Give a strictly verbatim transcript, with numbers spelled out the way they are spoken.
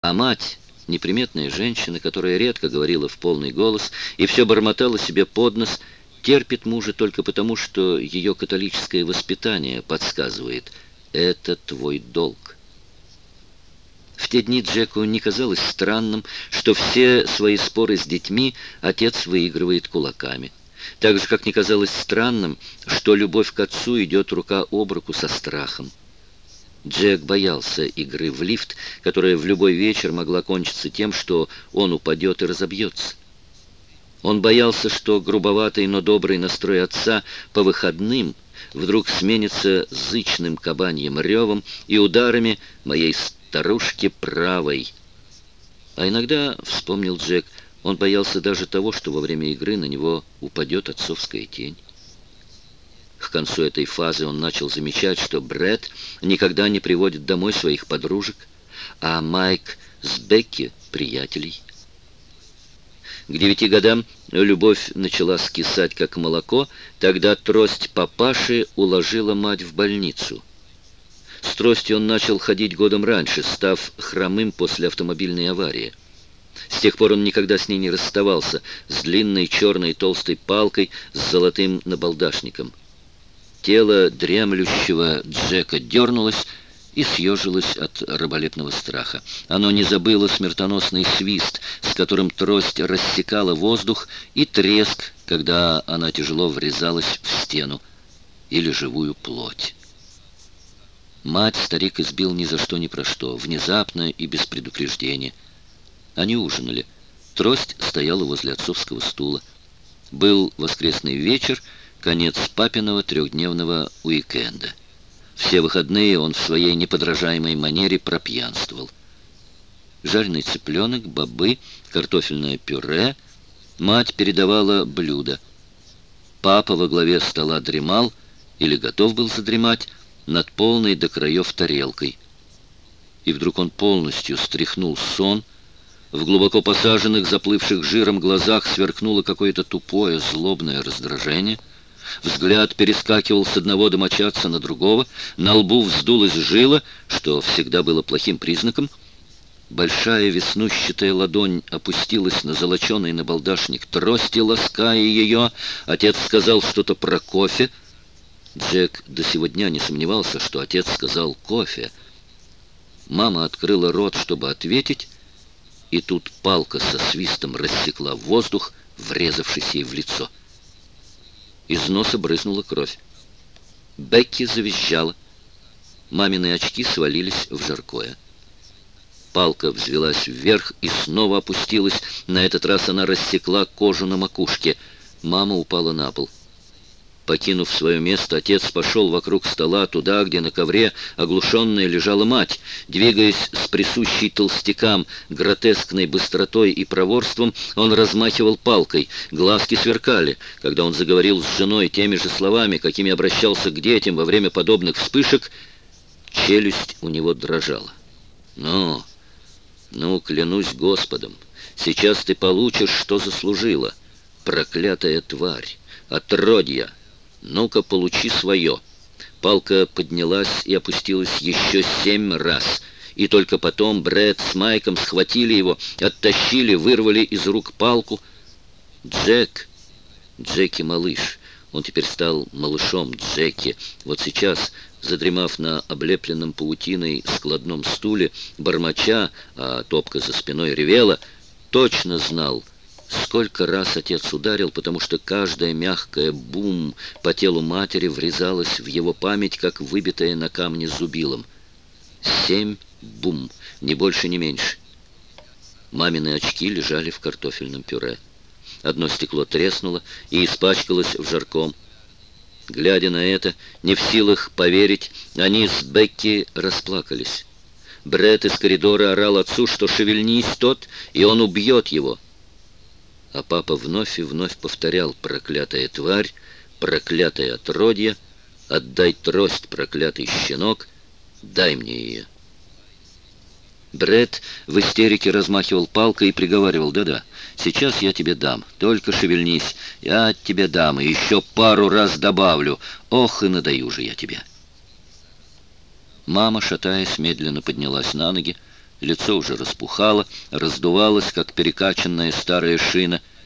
А мать, неприметная женщина, которая редко говорила в полный голос и все бормотала себе под нос, терпит мужа только потому, что ее католическое воспитание подсказывает: это твой долг. В те дни Джеку не казалось странным, что все свои споры с детьми отец выигрывает кулаками. Так же, как не казалось странным, что любовь к отцу идет рука об руку со страхом. Джек боялся игры в лифт, которая в любой вечер могла кончиться тем, что он упадет и разобьется. Он боялся, что грубоватый, но добрый настрой отца по выходным вдруг сменится зычным кабаньим ревом и ударами моей старушки правой. А иногда, вспомнил Джек, он боялся даже того, что во время игры на него упадет отцовская тень. К концу этой фазы он начал замечать, что Брэд никогда не приводит домой своих подружек, а Майк с Бекки — приятелей. К девяти годам любовь начала скисать, как молоко, тогда трость папаши уложила мать в больницу. С тростью он начал ходить годом раньше, став хромым после автомобильной аварии. С тех пор он никогда с ней не расставался, с длинной черной толстой палкой с золотым набалдашником. Тело дремлющего Джека дернулось и съежилось от раболепного страха. Оно не забыло смертоносный свист, с которым трость рассекала воздух, и треск, когда она тяжело врезалась в стену или живую плоть. Мать старик избил ни за что ни про что, внезапно и без предупреждения. Они ужинали. Трость стояла возле отцовского стула. Был воскресный вечер, конец папиного трехдневного уикенда. Все выходные он в своей неподражаемой манере пропьянствовал. Жареный цыпленок, бобы, картофельное пюре. Мать передавала блюда. Папа во главе стола дремал, или готов был задремать, над полной до краев тарелкой. И вдруг он полностью стряхнул сон. В глубоко посаженных, заплывших жиром глазах сверкнуло какое-то тупое, злобное раздражение. Взгляд перескакивал с одного домочадца на другого, на лбу вздулась жила, что всегда было плохим признаком. Большая веснущатая ладонь опустилась на золоченый набалдашник трости, лаская ее. Отец сказал что-то про кофе. Джек до сего дня не сомневался, что отец сказал «кофе». Мама открыла рот, чтобы ответить, и тут палка со свистом рассекла воздух, врезавшись ей в лицо. Из носа брызнула кровь. Бекки завизжала. Мамины очки свалились в жаркое. Палка взвелась вверх и снова опустилась. На этот раз она рассекла кожу на макушке. Мама упала на пол. Покинув свое место, отец пошел вокруг стола, туда, где на ковре оглушенная лежала мать. Двигаясь с присущей толстякам гротескной быстротой и проворством, он размахивал палкой. Глазки сверкали, когда он заговорил с женой теми же словами, какими обращался к детям во время подобных вспышек. Челюсть у него дрожала. «Ну, ну, клянусь Господом, сейчас ты получишь, что заслужила. Проклятая тварь, отродья! Ну-ка, получи свое». Палка поднялась и опустилась еще семь раз. И только потом Брэд с Майком схватили его, оттащили, вырвали из рук палку. Джек, Джеки малыш, он теперь стал малышом Джеки. Вот сейчас, задремав на облепленном паутиной складном стуле, бормоча, а топка за спиной ревела, точно знал, сколько раз отец ударил, потому что каждая мягкая бум по телу матери врезалась в его память, как выбитая на камне зубилом. Семь бум, ни больше, ни меньше. Мамины очки лежали в картофельном пюре. Одно стекло треснуло и испачкалось в жарком. Глядя на это, не в силах поверить, они с Бекки расплакались. Брэд из коридора орал отцу, что шевельнись тот, и он убьет его. А папа вновь и вновь повторял: «Проклятая тварь, проклятое отродье, отдай трость, проклятый щенок, дай мне ее». Брэд в истерике размахивал палкой и приговаривал: «Да-да, сейчас я тебе дам, только шевельнись, я тебе дам, и еще пару раз добавлю, ох, и надаю же я тебе». Мама, шатаясь, медленно поднялась на ноги. Лицо уже распухало, раздувалось, как перекачанная старая шина.